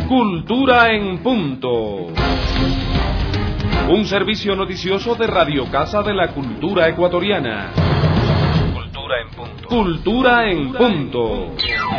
Cultura en Punto. Un servicio noticioso de Radio Casa de la Cultura Ecuatoriana. Cultura en Punto. Cultura en Punto.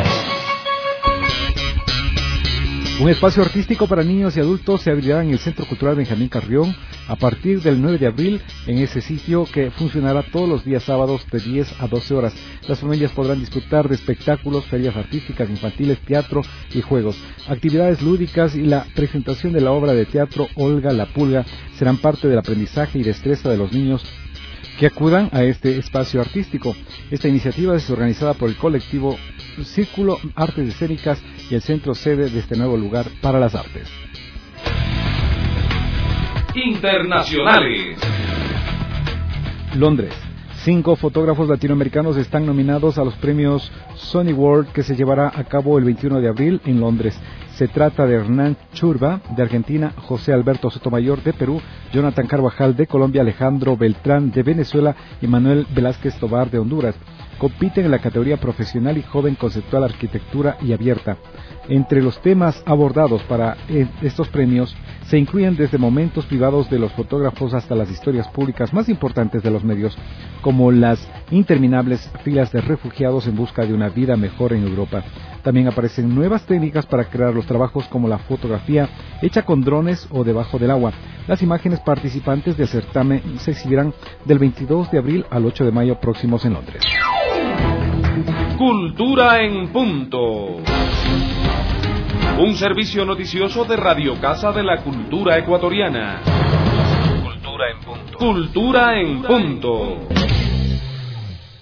Un espacio artístico para niños y adultos se abrirá en el Centro Cultural Benjamín Carrión a partir del 9 de abril en ese sitio, que funcionará todos los días sábados de 10 a 12 horas. Las familias podrán disfrutar de espectáculos, ferias artísticas, infantiles, teatro y juegos. Actividades lúdicas y la presentación de la obra de teatro Olga la Pulga serán parte del aprendizaje y destreza de los niños que acudan a este espacio artístico. Esta iniciativa es organizada por el colectivo Círculo Artes Escénicas y el centro sede de este nuevo lugar para las artes. Internacionales. Londres. 5 fotógrafos latinoamericanos están nominados a los premios Sony World, que se llevará a cabo el 21 de abril en Londres. Se trata de Hernán Churba, de Argentina; José Alberto Sotomayor, de Perú; Jonathan Carvajal, de Colombia; Alejandro Beltrán, de Venezuela; y Manuel Velázquez Tobar, de Honduras. Compiten en la categoría profesional y joven conceptual, arquitectura y abierta. Entre los temas abordados para estos premios se incluyen desde momentos privados de los fotógrafos hasta las historias públicas más importantes de los medios, como las interminables filas de refugiados en busca de una vida mejor en Europa. También aparecen nuevas técnicas para crear los trabajos, como la fotografía hecha con drones o debajo del agua. Las imágenes participantes del certamen se exhibirán del 22 de abril al 8 de mayo próximos en Londres. Cultura en Punto. Un servicio noticioso de Radio Casa de la Cultura Ecuatoriana. Cultura en Punto. Cultura en Punto.